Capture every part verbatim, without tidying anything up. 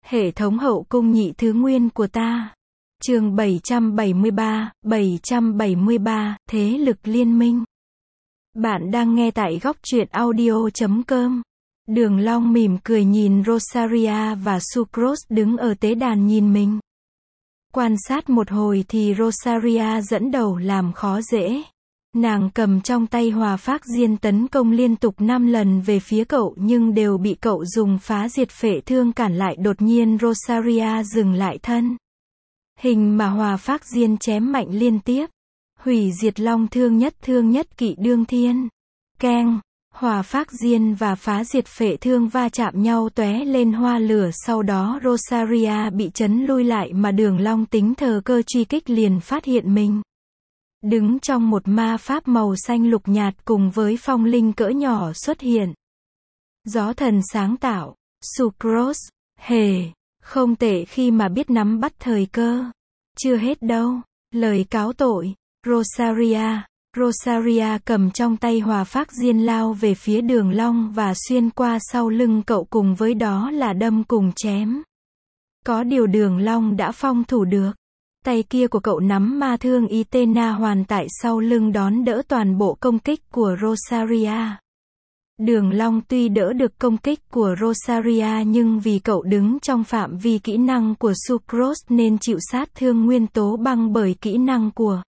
Hệ thống hậu cung nhị thứ nguyên của ta. Chương bảy trăm bảy mươi ba, bảy trăm bảy mươi ba, Thế lực liên minh. Bạn đang nghe tại góc truyện audio chấm com. Đường Long mỉm cười nhìn Rosaria và Sucrose đứng ở tế đàn nhìn mình. Quan sát một hồi thì Rosaria dẫn đầu làm khó dễ. Nàng cầm trong tay Hỏa Phác Diên tấn công liên tục năm lần về phía cậu nhưng đều bị cậu dùng phá diệt phệ thương cản lại. Đột nhiên Rosaria dừng lại thân hình mà Hỏa Phác Diên chém mạnh liên tiếp. Hủy diệt long thương nhất thương nhất kỵ đương thiên. Keng, Hỏa Phác Diên và phá diệt phệ thương va chạm nhau tóe lên hoa lửa, sau đó Rosaria bị chấn lui lại mà Đường Long tính thờ cơ truy kích liền phát hiện mình đứng trong một ma pháp màu xanh lục nhạt cùng với phong linh cỡ nhỏ xuất hiện. Gió thần sáng tạo, Sucrose, hề, không tệ khi mà biết nắm bắt thời cơ. Chưa hết đâu, lời cáo tội, Rosaria. Rosaria cầm trong tay Hỏa Phác Diên lao về phía Đường Long và xuyên qua sau lưng cậu, cùng với đó là đâm cùng chém. Có điều Đường Long đã phong thủ được. Tay kia của cậu nắm ma thương Itena hoàn tại sau lưng đón đỡ toàn bộ công kích của Rosaria. Đường Long tuy đỡ được công kích của Rosaria nhưng vì cậu đứng trong phạm vi kỹ năng của Sucrose nên chịu sát thương nguyên tố băng, bởi kỹ năng của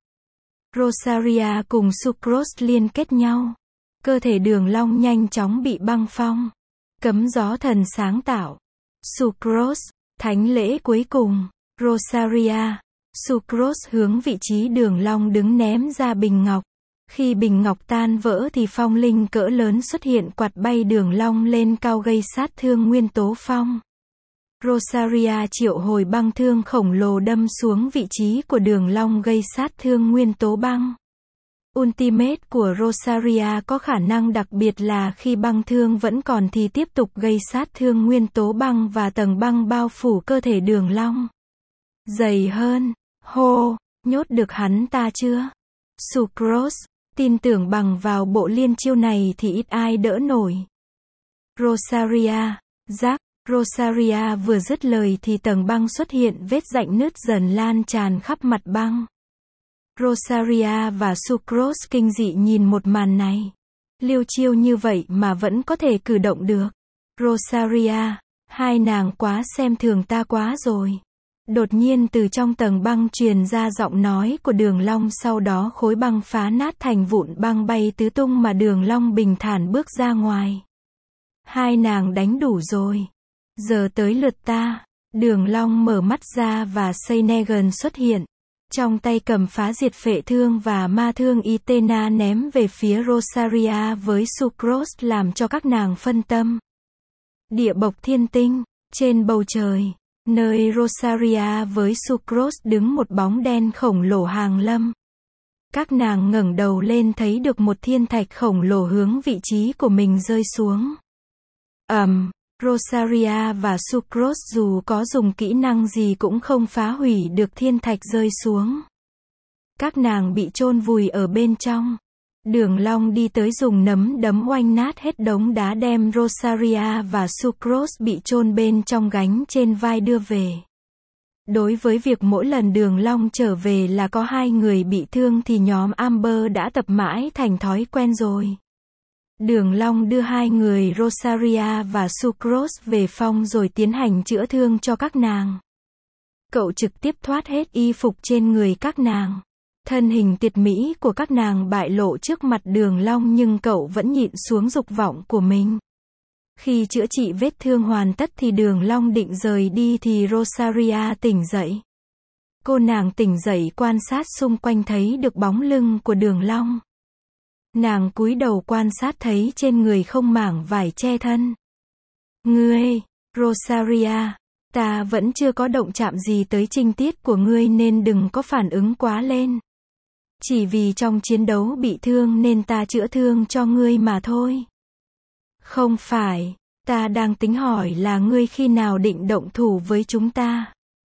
Rosaria cùng Sucrose liên kết nhau. Cơ thể Đường Long nhanh chóng bị băng phong. Cấm gió thần sáng tạo. Sucrose, thánh lễ cuối cùng. Rosaria. Sucrose hướng vị trí Đường Long đứng ném ra bình ngọc. Khi bình ngọc tan vỡ thì phong linh cỡ lớn xuất hiện quạt bay Đường Long lên cao gây sát thương nguyên tố phong. Rosaria triệu hồi băng thương khổng lồ đâm xuống vị trí của Đường Long gây sát thương nguyên tố băng. Ultimate của Rosaria có khả năng đặc biệt là khi băng thương vẫn còn thì tiếp tục gây sát thương nguyên tố băng và tầng băng bao phủ cơ thể Đường Long. Dày hơn. Hô, nhốt được hắn ta chưa? Sucrose, tin tưởng bằng vào bộ liên chiêu này thì ít ai đỡ nổi. Rosaria, giác. Rosaria vừa dứt lời thì tầng băng xuất hiện, vết rãnh nứt dần lan tràn khắp mặt băng. Rosaria và Sucrose kinh dị nhìn một màn này. Liêu chiêu như vậy mà vẫn có thể cử động được. Rosaria, hai nàng quá xem thường ta quá rồi. Đột nhiên từ trong tầng băng truyền ra giọng nói của Đường Long, sau đó khối băng phá nát thành vụn băng bay tứ tung mà Đường Long bình thản bước ra ngoài. Hai nàng đánh đủ rồi. Giờ tới lượt ta. Đường Long mở mắt ra và Seynegan xuất hiện. Trong tay cầm phá diệt phệ thương và ma thương Itena ném về phía Rosaria với Sucrose làm cho các nàng phân tâm. Địa bộc thiên tinh. Trên bầu trời, nơi Rosaria với Sucrose đứng, một bóng đen khổng lồ hàng lâm. Các nàng ngẩng đầu lên thấy được một thiên thạch khổng lồ hướng vị trí của mình rơi xuống. Ầm. Um, Rosaria và Sucrose dù có dùng kỹ năng gì cũng không phá hủy được thiên thạch rơi xuống. Các nàng bị chôn vùi ở bên trong. Đường Long đi tới dùng nấm đấm oanh nát hết đống đá đem Rosaria và Sucrose bị chôn bên trong gánh trên vai đưa về. Đối với việc mỗi lần Đường Long trở về là có hai người bị thương thì nhóm Amber đã tập mãi thành thói quen rồi. Đường Long đưa hai người Rosaria và Sucrose về phòng rồi tiến hành chữa thương cho các nàng. Cậu trực tiếp thoát hết y phục trên người các nàng. Thân hình tuyệt mỹ của các nàng bại lộ trước mặt Đường Long nhưng cậu vẫn nhịn xuống dục vọng của mình. Khi chữa trị vết thương hoàn tất thì Đường Long định rời đi thì Rosaria tỉnh dậy. Cô nàng tỉnh dậy quan sát xung quanh thấy được bóng lưng của Đường Long. Nàng cúi đầu quan sát thấy trên người không mảng vải che thân. Ngươi, Rosaria, ta vẫn chưa có động chạm gì tới trinh tiết của ngươi nên đừng có phản ứng quá lên. Chỉ vì trong chiến đấu bị thương nên ta chữa thương cho ngươi mà thôi. Không phải, ta đang tính hỏi là ngươi khi nào định động thủ với chúng ta.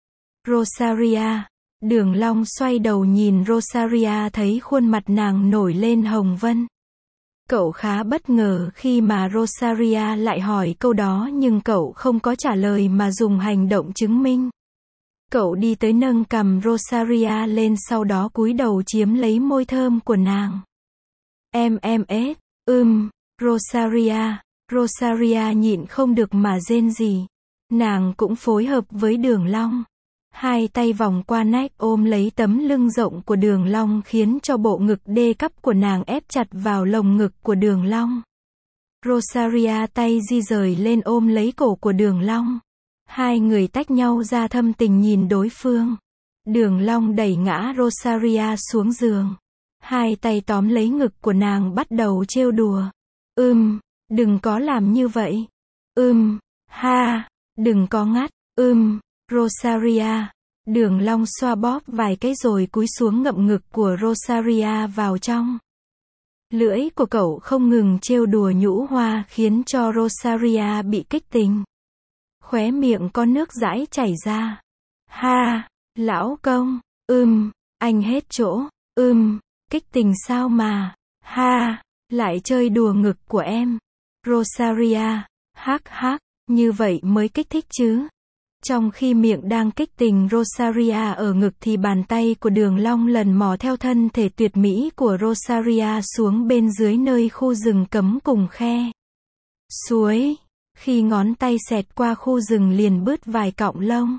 Rosaria. Đường Long xoay đầu nhìn Rosaria thấy khuôn mặt nàng nổi lên hồng vân. Cậu khá bất ngờ khi mà Rosaria lại hỏi câu đó nhưng cậu không có trả lời mà dùng hành động chứng minh. Cậu đi tới nâng cằm Rosaria lên sau đó cúi đầu chiếm lấy môi thơm của nàng. Em em ết, ưm, Rosaria, Rosaria nhịn không được mà rên rỉ. Nàng cũng phối hợp với Đường Long. Hai tay vòng qua nách ôm lấy tấm lưng rộng của Đường Long khiến cho bộ ngực đê cắp của nàng ép chặt vào lồng ngực của Đường Long. Rosaria tay di rời lên ôm lấy cổ của Đường Long. Hai người tách nhau ra thâm tình nhìn đối phương. Đường Long đẩy ngã Rosaria xuống giường. Hai tay tóm lấy ngực của nàng bắt đầu trêu đùa. Ưm, đừng có làm như vậy. Ưm, ha, đừng có ngắt. Ưm, Rosaria. Đường Long xoa bóp vài cái rồi cúi xuống ngậm ngực của Rosaria vào trong. Lưỡi của cậu không ngừng trêu đùa nhũ hoa khiến cho Rosaria bị kích tình. Khóe miệng có nước dãi chảy ra. Ha, lão công, ưm, anh hết chỗ, ưm, kích tình sao mà, ha, lại chơi đùa ngực của em. Rosaria, hắc hắc, như vậy mới kích thích chứ. Trong khi miệng đang kích tình Rosaria ở ngực thì bàn tay của Đường Long lần mò theo thân thể tuyệt mỹ của Rosaria xuống bên dưới nơi khu rừng cấm cùng khe suối. Khi ngón tay xẹt qua khu rừng liền bứt vài cọng lông.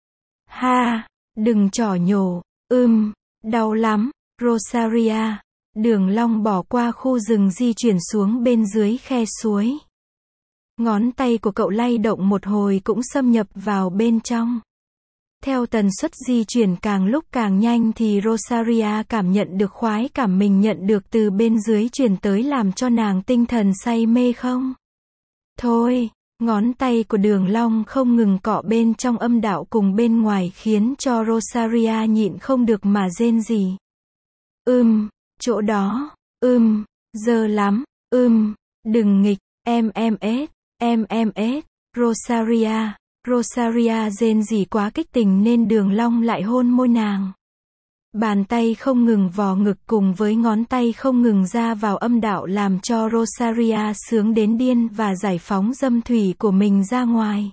Ha, đừng chỏ nhổ, ưm, đau lắm, Rosaria. Đường Long bỏ qua khu rừng di chuyển xuống bên dưới khe suối. Ngón tay của cậu lay động một hồi cũng xâm nhập vào bên trong. Theo tần suất di chuyển càng lúc càng nhanh thì Rosaria cảm nhận được khoái cảm mình nhận được từ bên dưới truyền tới làm cho nàng tinh thần say mê không. Thôi, ngón tay của Đường Long không ngừng cọ bên trong âm đạo cùng bên ngoài khiến cho Rosaria nhịn không được mà rên rỉ. Ưm, chỗ đó, ưm, dơ lắm, ưm, đừng nghịch, em em ết, em em ết, Rosaria, Rosaria rên rỉ quá kích tình nên Đường Long lại hôn môi nàng. Bàn tay không ngừng vò ngực cùng với ngón tay không ngừng ra vào âm đạo làm cho Rosaria sướng đến điên và giải phóng dâm thủy của mình ra ngoài.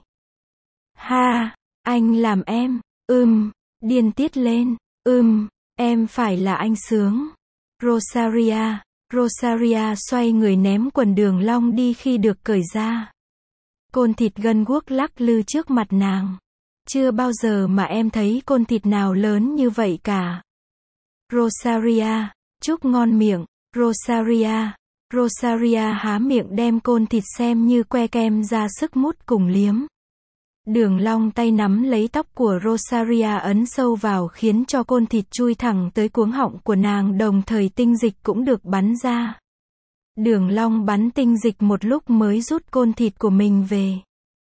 Ha, anh làm em, ưm, điên tiết lên, ưm, em phải là anh sướng. Rosaria, Rosaria xoay người ném quần Đường Long đi khi được cởi ra. Côn thịt gân guốc lắc lư trước mặt nàng. Chưa bao giờ mà em thấy côn thịt nào lớn như vậy cả. Rosaria, chúc ngon miệng, Rosaria, Rosaria há miệng đem côn thịt xem như que kem ra sức mút cùng liếm. Đường Long tay nắm lấy tóc của Rosaria ấn sâu vào khiến cho côn thịt chui thẳng tới cuống họng của nàng đồng thời tinh dịch cũng được bắn ra. Đường Long bắn tinh dịch một lúc mới rút côn thịt của mình về.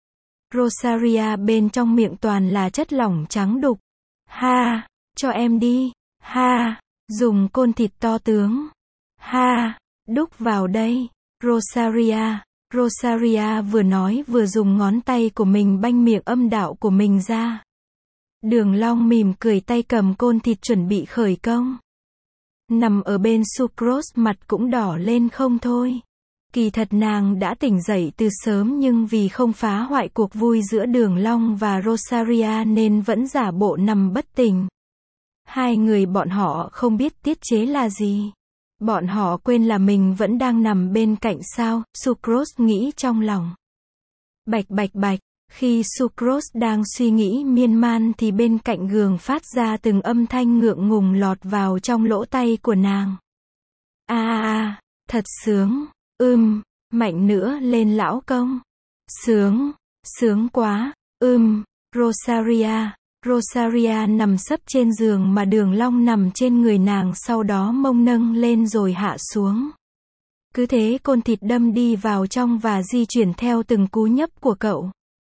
Rosaria bên trong miệng toàn là chất lỏng trắng đục. Ha, cho em đi, ha, dùng côn thịt to tướng. Ha, đúc vào đây, Rosaria. Rosaria vừa nói vừa dùng ngón tay của mình banh miệng âm đạo của mình ra. Đường Long mỉm cười tay cầm côn thịt chuẩn bị khởi công. Nằm ở bên Sucrose mặt cũng đỏ lên không thôi. Kỳ thật nàng đã tỉnh dậy từ sớm nhưng vì không phá hoại cuộc vui giữa Đường Long và Rosaria nên vẫn giả bộ nằm bất tỉnh. Hai người bọn họ không biết tiết chế là gì. Bọn họ quên là mình vẫn đang nằm bên cạnh sao, Sucrose nghĩ trong lòng. Bạch bạch bạch, khi Sucrose đang suy nghĩ miên man thì bên cạnh giường phát ra từng âm thanh ngượng ngùng lọt vào trong lỗ tai của nàng. A a a, thật sướng, ưm, mạnh nữa lên lão công. Sướng, sướng quá, ưm, Rosaria. Rosaria nằm sấp trên giường mà Đường Long nằm trên người nàng sau đó mông nâng lên rồi hạ xuống. Cứ thế côn thịt đâm đi vào trong và di chuyển theo từng cú nhấp của cậu.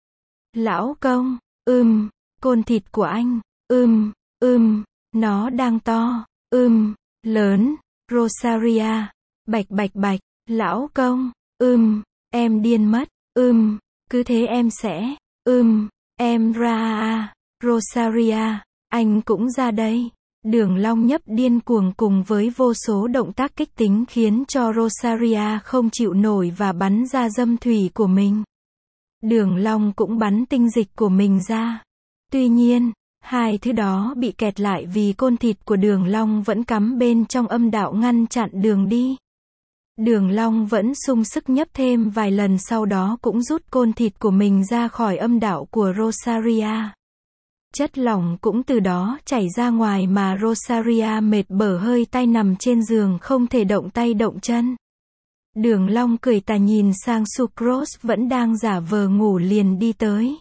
Lão công, ưm, côn thịt của anh, ưm, ưm, nó đang to, ưm, lớn, Rosaria, bạch bạch bạch, lão công, ưm, em điên mất, ưm, cứ thế em sẽ, ưm, em ra a. Rosaria, anh cũng ra đây. Đường long nhấp điên cuồng cùng với vô số động tác kích tính khiến cho Rosaria không chịu nổi và bắn ra dâm thủy của mình. Đường long cũng bắn tinh dịch của mình ra. Tuy nhiên, hai thứ đó bị kẹt lại vì côn thịt của đường long vẫn cắm bên trong âm đạo ngăn chặn đường đi. Đường long vẫn sung sức nhấp thêm vài lần, sau đó cũng rút côn thịt của mình ra khỏi âm đạo của Rosaria. Chất lỏng cũng từ đó chảy ra ngoài mà Rosaria mệt bở hơi tay nằm trên giường không thể động tay động chân. Đường long cười tà nhìn sang Sucrose vẫn đang giả vờ ngủ liền đi tới.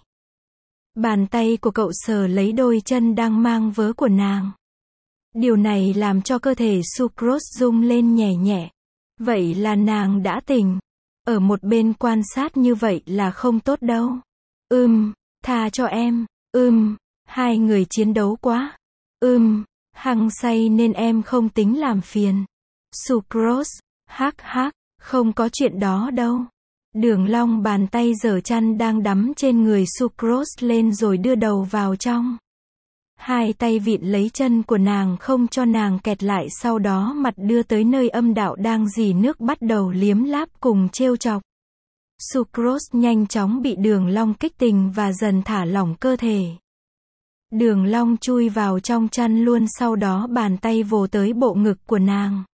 Bàn tay của cậu sờ lấy đôi chân đang mang vớ của nàng. Điều này làm cho cơ thể Sucrose rung lên nhẹ nhẹ. Vậy là nàng đã tỉnh. Ở một bên quan sát như vậy là không tốt đâu. Ừm, tha cho em. Ừm, hai người chiến đấu quá. Ừm, hăng say nên em không tính làm phiền. Sucrose, hắc hắc, không có chuyện đó đâu. Đường long bàn tay giở chăn đang đắm trên người Sucrose lên rồi đưa đầu vào trong. Hai tay vịn lấy chân của nàng không cho nàng kẹt lại, sau đó mặt đưa tới nơi âm đạo đang rỉ nước bắt đầu liếm láp cùng trêu chọc. Sucrose nhanh chóng bị đường long kích tình và dần thả lỏng cơ thể. Đường long chui vào trong chăn luôn, sau đó bàn tay vồ tới bộ ngực của nàng.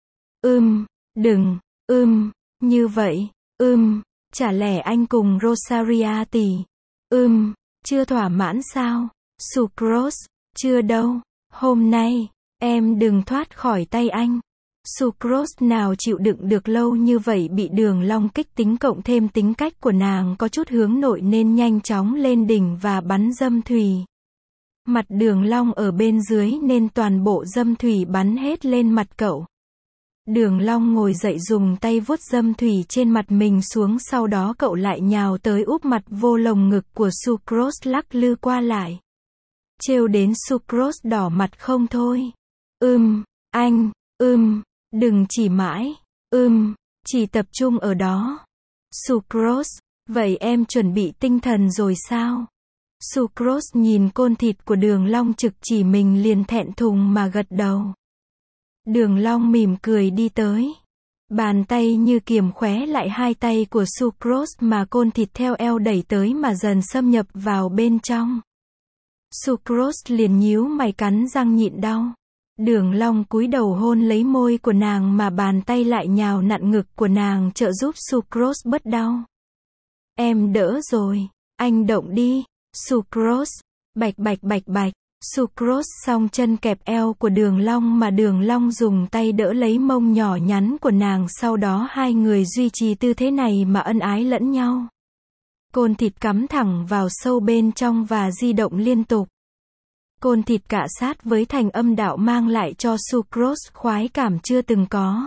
Ưm, đừng, ưm, như vậy, ưm, chả lẽ anh cùng Rosaria tỷ. Ưm, chưa thỏa mãn sao? Sucrose, chưa đâu, hôm nay, em đừng thoát khỏi tay anh. Sucrose nào chịu đựng được lâu như vậy bị đường long kích tính, cộng thêm tính cách của nàng có chút hướng nội nên nhanh chóng lên đỉnh và bắn dâm thủy. Mặt đường long ở bên dưới nên toàn bộ dâm thủy bắn hết lên mặt cậu. Đường long ngồi dậy dùng tay vuốt dâm thủy trên mặt mình xuống, sau đó cậu lại nhào tới úp mặt vô lồng ngực của Sucrose lắc lư qua lại. Trêu đến Sucrose đỏ mặt không thôi. Ưm, anh, ưm, đừng chỉ mãi, ưm, chỉ tập trung ở đó. Sucrose, vậy em chuẩn bị tinh thần rồi sao? Sucrose nhìn côn thịt của đường long trực chỉ mình liền thẹn thùng mà gật đầu. Đường long mỉm cười đi tới. Bàn tay như kiềm khóe lại hai tay của Sucrose mà côn thịt theo eo đẩy tới mà dần xâm nhập vào bên trong. Sucrose liền nhíu mày cắn răng nhịn đau. Đường long cúi đầu hôn lấy môi của nàng mà bàn tay lại nhào nặn ngực của nàng trợ giúp Sucrose bớt đau. Em đỡ rồi, anh động đi. Sucrose, bạch bạch bạch bạch. Sucrose song chân kẹp eo của đường long mà đường long dùng tay đỡ lấy mông nhỏ nhắn của nàng, sau đó hai người duy trì tư thế này mà ân ái lẫn nhau. Côn thịt cắm thẳng vào sâu bên trong và di động liên tục. Côn thịt cạ sát với thành âm đạo mang lại cho Sucrose khoái cảm chưa từng có.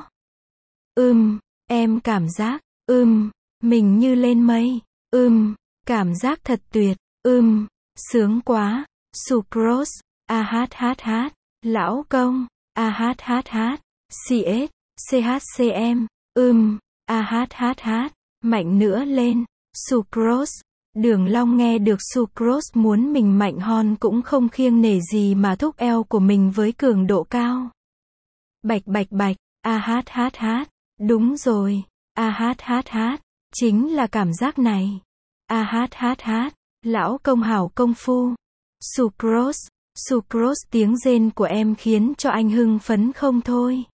Ưm, em cảm giác, ưm, mình như lên mây, ưm, cảm giác thật tuyệt, ưm, sướng quá. Sucrose, a hát hát hát, lão công, a hát hát hát, cs, chcm, ưm, a hát hát hát, mạnh nữa lên. Sucrose, đường long nghe được Sucrose muốn mình mạnh hon cũng không kiêng nể gì mà thúc eo của mình với cường độ cao. Bạch bạch bạch, a hát hát hát, đúng rồi, a hát hát hát, chính là cảm giác này. A hát hát hát, lão công hảo công phu. Sucrose, Sucrose, tiếng rên của em khiến cho anh hưng phấn không thôi.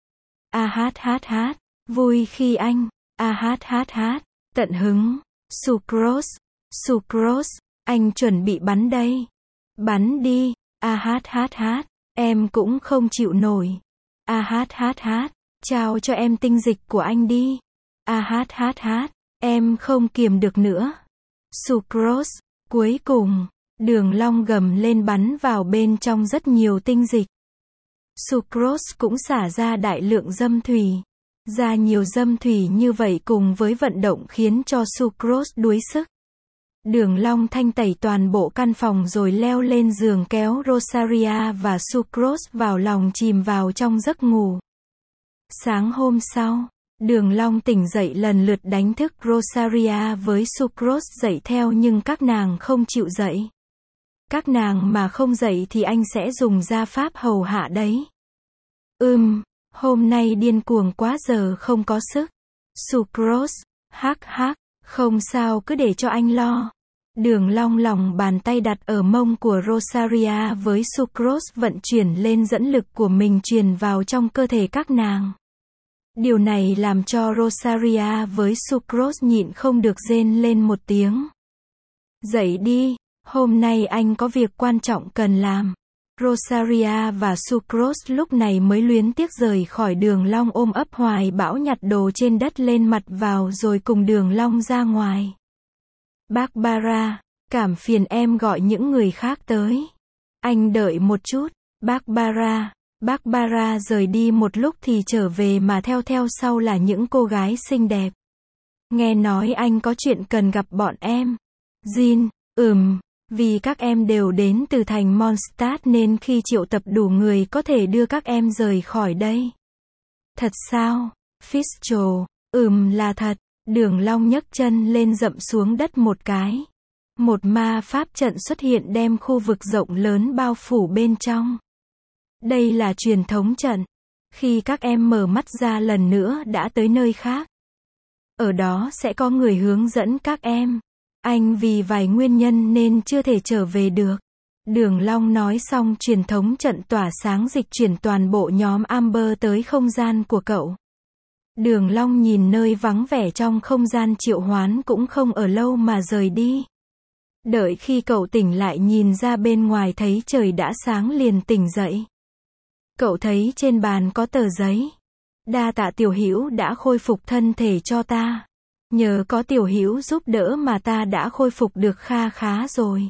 A hát hát hát, vui khi anh, a hát hát hát, tận hứng. Sucrose, Sucrose, anh chuẩn bị bắn đây. Bắn đi, a hát hát hát, em cũng không chịu nổi. A hát hát hát, trao cho em tinh dịch của anh đi. A hát hát hát, em không kiềm được nữa. Sucrose, cuối cùng, đường long gầm lên bắn vào bên trong rất nhiều tinh dịch. Sucrose cũng xả ra đại lượng dâm thủy. Ra nhiều dâm thủy như vậy cùng với vận động khiến cho Sucrose đuối sức. Đường long thanh tẩy toàn bộ căn phòng rồi leo lên giường kéo Rosaria và Sucrose vào lòng chìm vào trong giấc ngủ. Sáng hôm sau, đường long tỉnh dậy lần lượt đánh thức Rosaria với Sucrose dậy theo nhưng các nàng không chịu dậy. Các nàng mà không dậy thì anh sẽ dùng gia pháp hầu hạ đấy. Ừm, hôm nay điên cuồng quá giờ không có sức. Sucrose, hắc hắc, không sao cứ để cho anh lo. Đường Long lòng bàn tay đặt ở mông của Rosaria với Sucrose vận chuyển lên dẫn lực của mình truyền vào trong cơ thể các nàng. Điều này làm cho Rosaria với Sucrose nhịn không được rên lên một tiếng. Dậy đi, hôm nay anh có việc quan trọng cần làm. Rosaria và Sucrose lúc này mới luyến tiếc rời khỏi Đường Long ôm ấp hoài bão nhặt đồ trên đất lên mặt vào rồi cùng Đường Long ra ngoài. Barbara, cảm phiền em gọi những người khác tới. Anh đợi một chút, Barbara. Barbara rời đi một lúc thì trở về mà theo theo sau là những cô gái xinh đẹp. Nghe nói anh có chuyện cần gặp bọn em. Jean, ừm, vì các em đều đến từ thành Mondstadt nên khi triệu tập đủ người có thể đưa các em rời khỏi đây. Thật sao? Fitzgerald, ừm là thật. Đường Long nhấc chân lên dậm xuống đất một cái. Một ma pháp trận xuất hiện đem khu vực rộng lớn bao phủ bên trong. Đây là truyền thống trận. Khi các em mở mắt ra lần nữa đã tới nơi khác. Ở đó sẽ có người hướng dẫn các em. Anh vì vài nguyên nhân nên chưa thể trở về được. Đường Long nói xong truyền thống trận tỏa sáng dịch chuyển toàn bộ nhóm Amber tới không gian của cậu. Đường Long nhìn nơi vắng vẻ trong không gian triệu hoán cũng không ở lâu mà rời đi. Đợi khi cậu tỉnh lại nhìn ra bên ngoài thấy trời đã sáng liền tỉnh dậy. Cậu thấy trên bàn có tờ giấy. Đa tạ Tiểu Hữu đã khôi phục thân thể cho ta. Nhờ có Tiểu Hữu giúp đỡ mà ta đã khôi phục được kha khá rồi.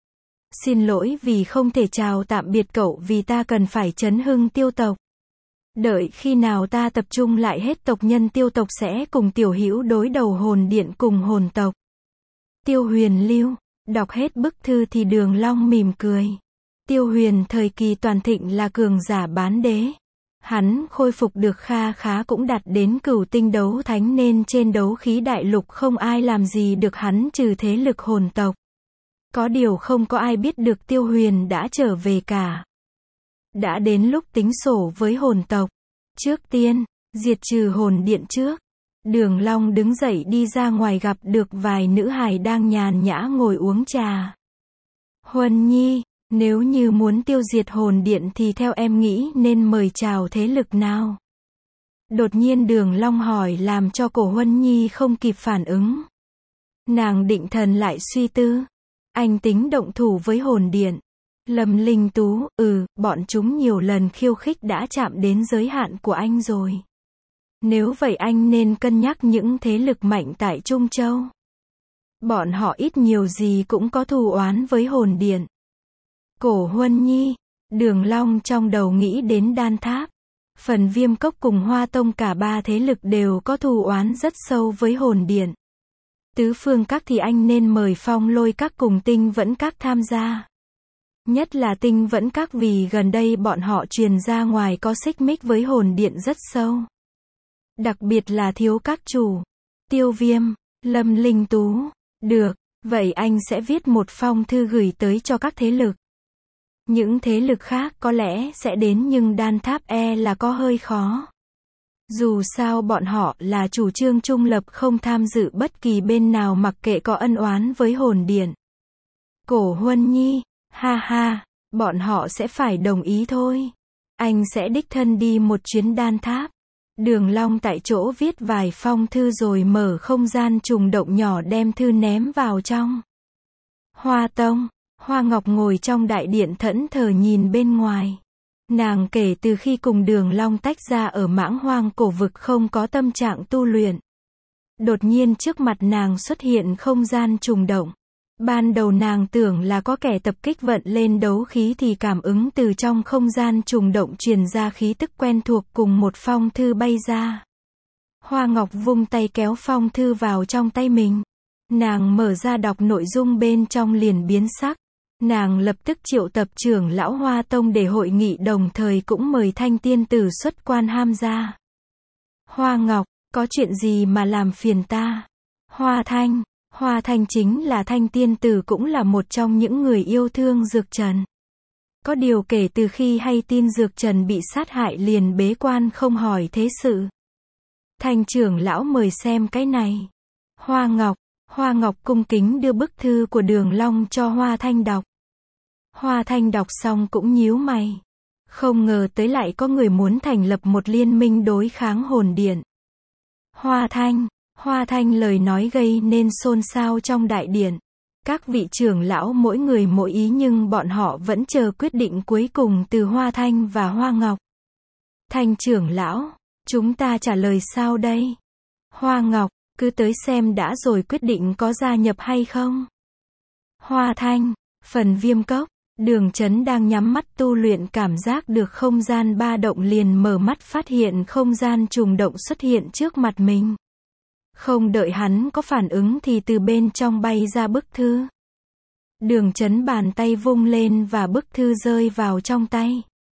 Xin lỗi vì không thể chào tạm biệt cậu vì ta cần phải chấn hưng tiêu tộc. Đợi khi nào ta tập trung lại hết tộc nhân tiêu tộc sẽ cùng Tiểu Hữu đối đầu hồn điện cùng hồn tộc. Tiêu Huyền Lưu, đọc hết bức thư thì Đường Long mỉm cười. Tiêu Huyền thời kỳ toàn thịnh là cường giả bán đế. Hắn khôi phục được kha khá cũng đạt đến cửu tinh đấu thánh nên trên đấu khí đại lục không ai làm gì được hắn trừ thế lực hồn tộc. Có điều không có ai biết được Tiêu Huyền đã trở về cả. Đã đến lúc tính sổ với hồn tộc. Trước tiên, diệt trừ hồn điện trước. Đường Long đứng dậy đi ra ngoài gặp được vài nữ hài đang nhàn nhã ngồi uống trà. Huân Nhi, nếu như muốn tiêu diệt hồn điện thì theo em nghĩ nên mời chào thế lực nào? Đột nhiên Đường Long hỏi làm cho cổ Huân Nhi không kịp phản ứng. Nàng định thần lại suy tư. Anh tính động thủ với hồn điện. Lâm Linh Tú, ừ, bọn chúng nhiều lần khiêu khích đã chạm đến giới hạn của anh rồi. Nếu vậy anh nên cân nhắc những thế lực mạnh tại Trung Châu. Bọn họ ít nhiều gì cũng có thù oán với hồn điện. Cổ Huân Nhi, Đường Long trong đầu nghĩ đến Đan Tháp. Phần Viêm Cốc cùng Hoa Tông cả ba thế lực đều có thù oán rất sâu với hồn điện. Tứ phương các thì anh nên mời Phong Lôi các cùng Tinh Vẫn các tham gia. Nhất là Tinh Vẫn các vì gần đây bọn họ truyền ra ngoài có xích mích với hồn điện rất sâu. Đặc biệt là thiếu các chủ. Tiêu Viêm, Lâm Linh Tú. Được, vậy anh sẽ viết một phong thư gửi tới cho các thế lực. Những thế lực khác có lẽ sẽ đến nhưng Đan Tháp e là có hơi khó. Dù sao bọn họ là chủ trương trung lập không tham dự bất kỳ bên nào mặc kệ có ân oán với hồn điện. Cổ Huân Nhi, ha ha, bọn họ sẽ phải đồng ý thôi. Anh sẽ đích thân đi một chuyến Đan Tháp. Đường Long tại chỗ viết vài phong thư rồi mở không gian trùng động nhỏ đem thư ném vào trong. Hoa Tông, Hoa Ngọc ngồi trong đại điện thẫn thờ nhìn bên ngoài. Nàng kể từ khi cùng Đường Long tách ra ở Mãng Hoang cổ vực không có tâm trạng tu luyện. Đột nhiên trước mặt nàng xuất hiện không gian trùng động. Ban đầu nàng tưởng là có kẻ tập kích vận lên đấu khí thì cảm ứng từ trong không gian trùng động truyền ra khí tức quen thuộc cùng một phong thư bay ra. Hoa Ngọc vung tay kéo phong thư vào trong tay mình. Nàng mở ra đọc nội dung bên trong liền biến sắc. Nàng lập tức triệu tập trưởng lão Hoa Tông để hội nghị đồng thời cũng mời Thanh tiên tử xuất quan tham gia. Hoa Ngọc, có chuyện gì mà làm phiền ta? Hoa Thanh, Hoa Thanh chính là Thanh tiên tử cũng là một trong những người yêu thương Dược Trần. Có điều kể từ khi hay tin Dược Trần bị sát hại liền bế quan không hỏi thế sự. Thanh trưởng lão mời xem cái này. Hoa Ngọc, Hoa Ngọc cung kính đưa bức thư của Đường Long cho Hoa Thanh đọc. Hoa Thanh đọc xong cũng nhíu mày. Không ngờ tới lại có người muốn thành lập một liên minh đối kháng hồn điện. Hoa Thanh, Hoa Thanh lời nói gây nên xôn xao trong đại điện. Các vị trưởng lão mỗi người mỗi ý nhưng bọn họ vẫn chờ quyết định cuối cùng từ Hoa Thanh và Hoa Ngọc. Thanh trưởng lão, chúng ta trả lời sao đây? Hoa Ngọc, cứ tới xem đã rồi quyết định có gia nhập hay không? Hoa Thanh, phần Viêm Cốc, Đường Chấn đang nhắm mắt tu luyện cảm giác được không gian ba động liền mở mắt phát hiện không gian trùng động xuất hiện trước mặt mình. Không đợi hắn có phản ứng thì từ bên trong bay ra bức thư. Đường Chấn bàn tay vung lên và bức thư rơi vào trong tay.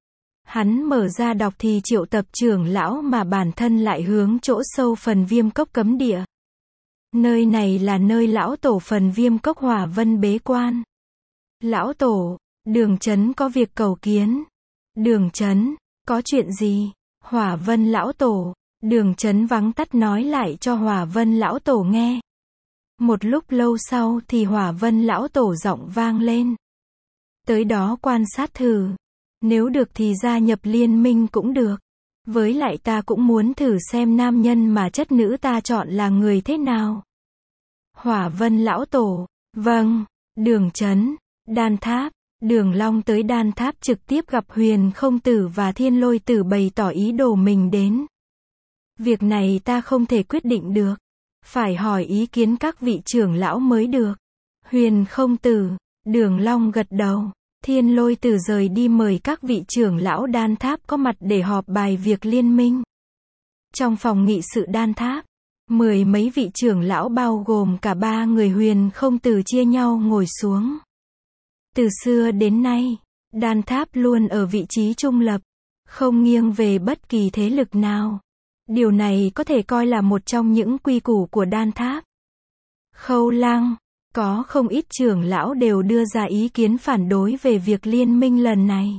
Hắn mở ra đọc thì triệu tập trưởng lão mà bản thân lại hướng chỗ sâu phần Viêm Cốc cấm địa. Nơi này là nơi lão tổ phần Viêm Cốc Hỏa Vân bế quan. Lão tổ, Đường Chấn có việc cầu kiến. Đường Chấn, có chuyện gì? Hỏa Vân lão tổ. Đường Chấn vắng tắt nói lại cho Hỏa Vân lão tổ nghe. Một lúc lâu sau thì Hỏa Vân lão tổ giọng vang lên. Tới đó quan sát thử. Nếu được thì gia nhập liên minh cũng được. Với lại ta cũng muốn thử xem nam nhân mà chất nữ ta chọn là người thế nào. Hỏa Vân lão tổ, vâng. Đường Chấn, Đan Tháp. Đường Long tới Đan Tháp trực tiếp gặp Huyền Không Tử và Thiên Lôi Tử bày tỏ ý đồ mình đến. Việc này ta không thể quyết định được. Phải hỏi ý kiến các vị trưởng lão mới được. Huyền Không Tử, Đường Long gật đầu. Thiên Lôi Tử rời đi mời các vị trưởng lão Đan Tháp có mặt để họp bài việc liên minh. Trong phòng nghị sự Đan Tháp, mười mấy vị trưởng lão bao gồm cả ba người Huyền Không Tử chia nhau ngồi xuống. Từ xưa đến nay, Đan Tháp luôn ở vị trí trung lập, không nghiêng về bất kỳ thế lực nào. Điều này có thể coi là một trong những quy củ của Đan Tháp. Khâu Lăng, có không ít trưởng lão đều đưa ra ý kiến phản đối về việc liên minh lần này.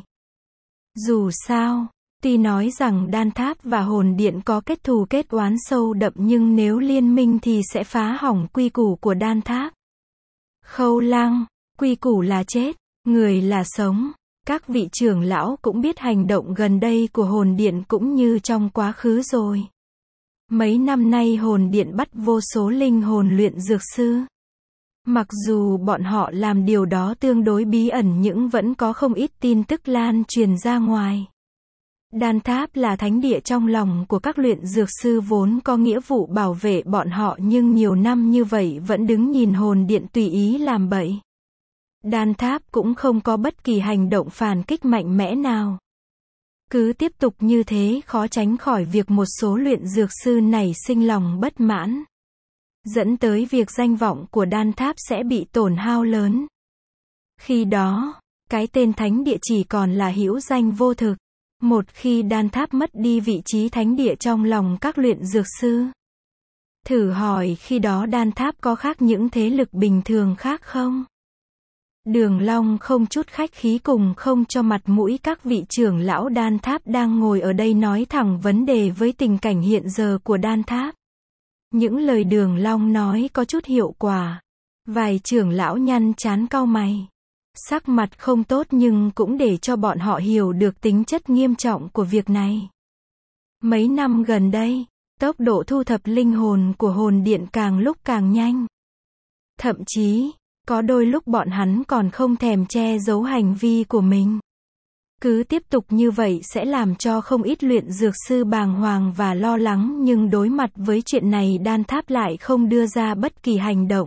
Dù sao, tuy nói rằng Đan Tháp và Hồn Điện có kết thù kết oán sâu đậm nhưng nếu liên minh thì sẽ phá hỏng quy củ của Đan Tháp. Khâu Lăng, quy củ là chết, người là sống. Các vị trưởng lão cũng biết hành động gần đây của Hồn Điện cũng như trong quá khứ rồi. Mấy năm nay Hồn Điện bắt vô số linh hồn luyện dược sư. Mặc dù bọn họ làm điều đó tương đối bí ẩn nhưng vẫn có không ít tin tức lan truyền ra ngoài. Đan Tháp là thánh địa trong lòng của các luyện dược sư vốn có nghĩa vụ bảo vệ bọn họ nhưng nhiều năm như vậy vẫn đứng nhìn Hồn Điện tùy ý làm bậy. Đan Tháp cũng không có bất kỳ hành động phản kích mạnh mẽ nào. Cứ tiếp tục như thế khó tránh khỏi việc một số luyện dược sư nảy sinh lòng bất mãn. Dẫn tới việc danh vọng của Đan Tháp sẽ bị tổn hao lớn. Khi đó, cái tên thánh địa chỉ còn là hữu danh vô thực. Một khi Đan Tháp mất đi vị trí thánh địa trong lòng các luyện dược sư. Thử hỏi khi đó Đan Tháp có khác những thế lực bình thường khác không? Đường Long không chút khách khí cùng không cho mặt mũi các vị trưởng lão Đan Tháp đang ngồi ở đây nói thẳng vấn đề với tình cảnh hiện giờ của Đan Tháp. Những lời Đường Long nói có chút hiệu quả. Vài trưởng lão nhăn chán cau mày. Sắc mặt không tốt nhưng cũng để cho bọn họ hiểu được tính chất nghiêm trọng của việc này. Mấy năm gần đây, tốc độ thu thập linh hồn của Hồn Điện càng lúc càng nhanh. Thậm chí, có đôi lúc bọn hắn còn không thèm che giấu hành vi của mình. Cứ tiếp tục như vậy sẽ làm cho không ít luyện dược sư bàng hoàng và lo lắng nhưng đối mặt với chuyện này Đan Tháp lại không đưa ra bất kỳ hành động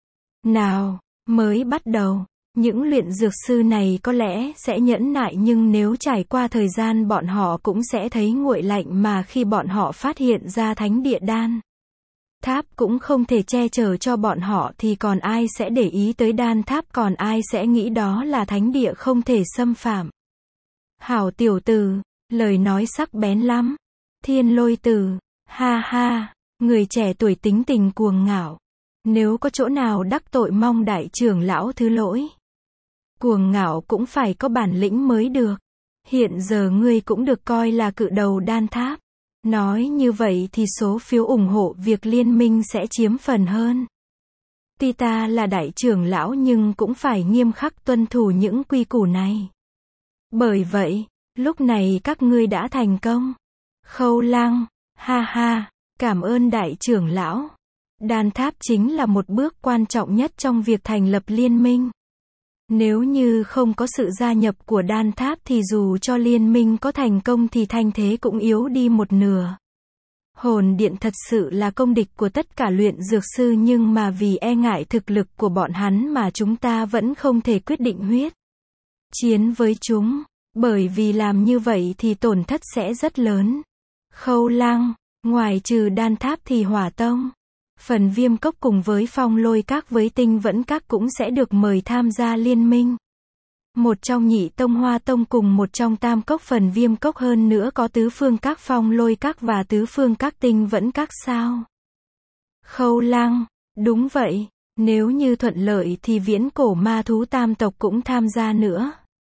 nào. Mới bắt đầu, những luyện dược sư này có lẽ sẽ nhẫn nại nhưng nếu trải qua thời gian bọn họ cũng sẽ thấy nguội lạnh mà khi bọn họ phát hiện ra thánh địa Đan Tháp cũng không thể che chở cho bọn họ thì còn ai sẽ để ý tới Đan Tháp, còn ai sẽ nghĩ đó là thánh địa không thể xâm phạm. Hảo tiểu tử, lời nói sắc bén lắm. Thiên Lôi Tử, ha ha, người trẻ tuổi tính tình cuồng ngạo. Nếu có chỗ nào đắc tội mong đại trưởng lão thứ lỗi. Cuồng ngạo cũng phải có bản lĩnh mới được. Hiện giờ ngươi cũng được coi là cự đầu đan tháp. Nói như vậy thì số phiếu ủng hộ việc liên minh sẽ chiếm phần hơn. Tuy ta là đại trưởng lão nhưng cũng phải nghiêm khắc tuân thủ những quy củ này. Bởi vậy, lúc này các ngươi đã thành công. Khâu Lăng, ha ha, cảm ơn đại trưởng lão. Đan tháp chính là một bước quan trọng nhất trong việc thành lập liên minh. Nếu như không có sự gia nhập của đan tháp thì dù cho liên minh có thành công thì thanh thế cũng yếu đi một nửa. Hồn điện thật sự là công địch của tất cả luyện dược sư nhưng mà vì e ngại thực lực của bọn hắn mà chúng ta vẫn không thể quyết định huyết chiến với chúng. Bởi vì làm như vậy thì tổn thất sẽ rất lớn. Khâu Lăng, ngoài trừ đan tháp thì hỏa tông, phần viêm cốc cùng với phong lôi các với tinh vẫn các cũng sẽ được mời tham gia liên minh. Một trong nhị tông hoa tông cùng một trong tam cốc phần viêm cốc hơn nữa có tứ phương các phong lôi các và tứ phương các tinh vẫn các sao. Khâu Lăng, đúng vậy, nếu như thuận lợi thì viễn cổ ma thú tam tộc cũng tham gia nữa.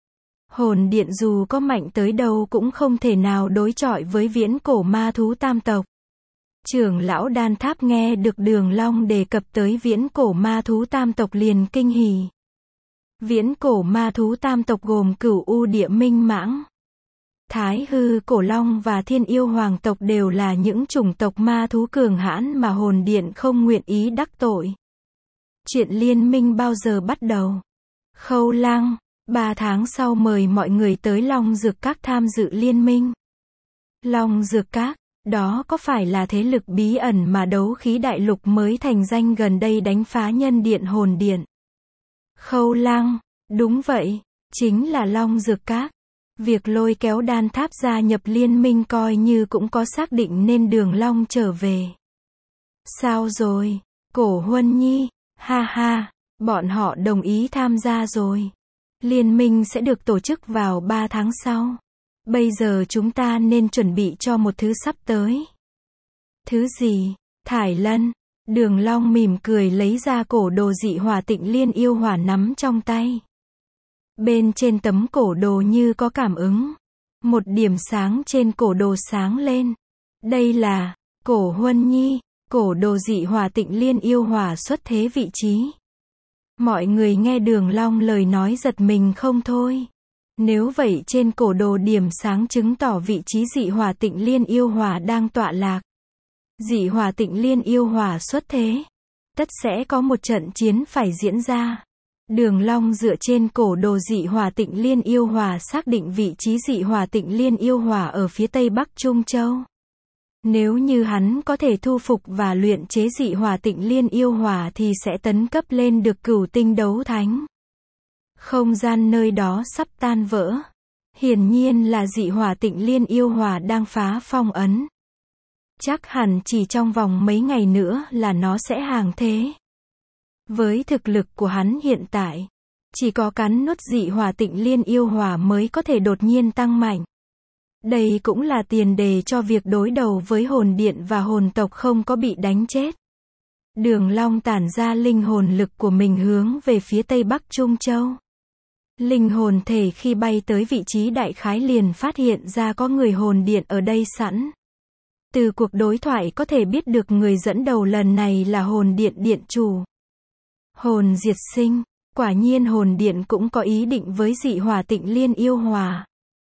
Hồn điện dù có mạnh tới đâu cũng không thể nào đối chọi với viễn cổ ma thú tam tộc. Trưởng lão đan tháp nghe được Đường Long đề cập tới viễn cổ ma thú tam tộc liền kinh hỉ. Viễn cổ ma thú tam tộc gồm Cửu U Địa Minh Mãng, Thái Hư Cổ Long và Thiên Yêu Hoàng tộc đều là những chủng tộc ma thú cường hãn mà hồn điện không nguyện ý đắc tội. Chuyện liên minh bao giờ bắt đầu? Khâu Lăng, ba tháng sau mời mọi người tới Long Dược Các tham dự liên minh. Long Dược Các, đó có phải là thế lực bí ẩn mà đấu khí đại lục mới thành danh gần đây đánh phá nhân điện hồn điện? Khâu Lăng, đúng vậy, chính là Long Dược Các. Việc lôi kéo đan tháp gia nhập liên minh coi như cũng có xác định nên Đường Long trở về. Sao rồi, Cổ Huân Nhi, ha ha, bọn họ đồng ý tham gia rồi. Liên minh sẽ được tổ chức vào ba tháng sau. Bây giờ chúng ta nên chuẩn bị cho một thứ sắp tới. Thứ gì? Thải Lân. Đường Long mỉm cười lấy ra cổ đồ dị hỏa Tịnh Liên yêu hỏa nắm trong tay. Bên trên tấm cổ đồ như có cảm ứng. Một điểm sáng trên cổ đồ sáng lên. Đây là Cổ Huân Nhi, cổ đồ dị hỏa Tịnh Liên yêu hỏa xuất thế vị trí. Mọi người nghe Đường Long lời nói giật mình không thôi. Nếu vậy trên cổ đồ điểm sáng chứng tỏ vị trí dị hỏa Tịnh Liên yêu hỏa đang tọa lạc. Dị hỏa Tịnh Liên yêu hỏa xuất thế, tất sẽ có một trận chiến phải diễn ra. Đường Long dựa trên cổ đồ dị hỏa Tịnh Liên yêu hỏa xác định vị trí dị hỏa Tịnh Liên yêu hỏa ở phía tây bắc Trung Châu. Nếu như hắn có thể thu phục và luyện chế dị hỏa Tịnh Liên yêu hỏa thì sẽ tấn cấp lên được cửu tinh đấu thánh. Không gian nơi đó sắp tan vỡ. Hiển nhiên là dị hỏa Tịnh Liên yêu hỏa đang phá phong ấn. Chắc hẳn chỉ trong vòng mấy ngày nữa là nó sẽ hàng thế. Với thực lực của hắn hiện tại, chỉ có cắn nuốt dị hỏa Tịnh Liên yêu hỏa mới có thể đột nhiên tăng mạnh. Đây cũng là tiền đề cho việc đối đầu với hồn điện và hồn tộc không có bị đánh chết. Đường Long tản ra linh hồn lực của mình hướng về phía tây bắc Trung Châu. Linh hồn thể khi bay tới vị trí đại khái liền phát hiện ra có người hồn điện ở đây sẵn. Từ cuộc đối thoại có thể biết được người dẫn đầu lần này là hồn điện điện chủ. Hồn diệt sinh, quả nhiên hồn điện cũng có ý định với dị hỏa Tịnh Liên yêu hỏa.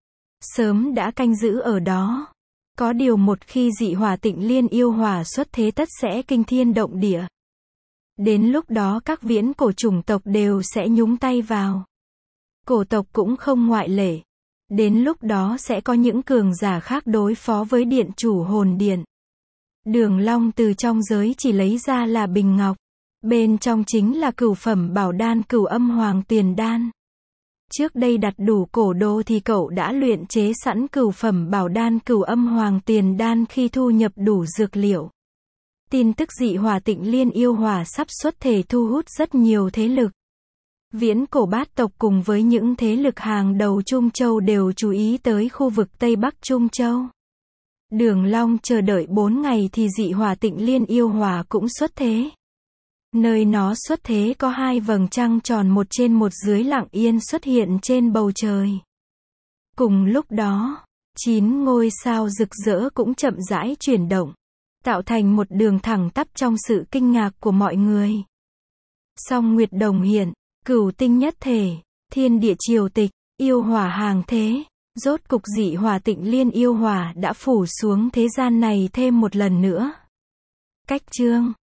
Sớm đã canh giữ ở đó. Có điều một khi dị hỏa Tịnh Liên yêu hỏa xuất thế tất sẽ kinh thiên động địa. Đến lúc đó các viễn cổ chủng tộc đều sẽ nhúng tay vào. Cổ tộc cũng không ngoại lệ. Đến lúc đó sẽ có những cường giả khác đối phó với điện chủ hồn điện. Đường Long từ trong giới chỉ lấy ra là bình ngọc. Bên trong chính là cửu phẩm bảo đan Cửu Âm Hoàng Tuyền Đan. Trước đây đặt đủ cổ đồ thì cậu đã luyện chế sẵn cửu phẩm bảo đan Cửu Âm Hoàng Tuyền Đan khi thu nhập đủ dược liệu. Tin tức dị hỏa Tịnh Liên yêu hỏa sắp xuất thể thu hút rất nhiều thế lực. Viễn cổ bát tộc cùng với những thế lực hàng đầu Trung Châu đều chú ý tới khu vực Tây Bắc Trung Châu. Đường Long chờ đợi bốn ngày thì dị hỏa Tịnh Liên yêu hỏa cũng xuất thế. Nơi nó xuất thế có hai vầng trăng tròn một trên một dưới lặng yên xuất hiện trên bầu trời. Cùng lúc đó, chín ngôi sao rực rỡ cũng chậm rãi chuyển động, tạo thành một đường thẳng tắp trong sự kinh ngạc của mọi người. Song nguyệt đồng hiện, cửu tinh nhất thể, thiên địa triều tịch, yêu hỏa hàng thế, rốt cục dị hỏa tịnh liên yêu hỏa đã phủ xuống thế gian này thêm một lần nữa. Cách chương